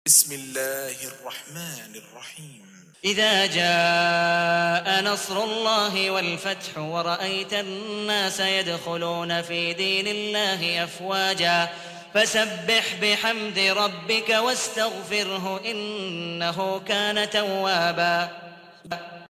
بسم الله الرحمن الرحيم. إذا جاء نصر الله والفتح ورأيت الناس يدخلون في دين الله أفواجا فسبح بحمد ربك واستغفره إنه كان توابا.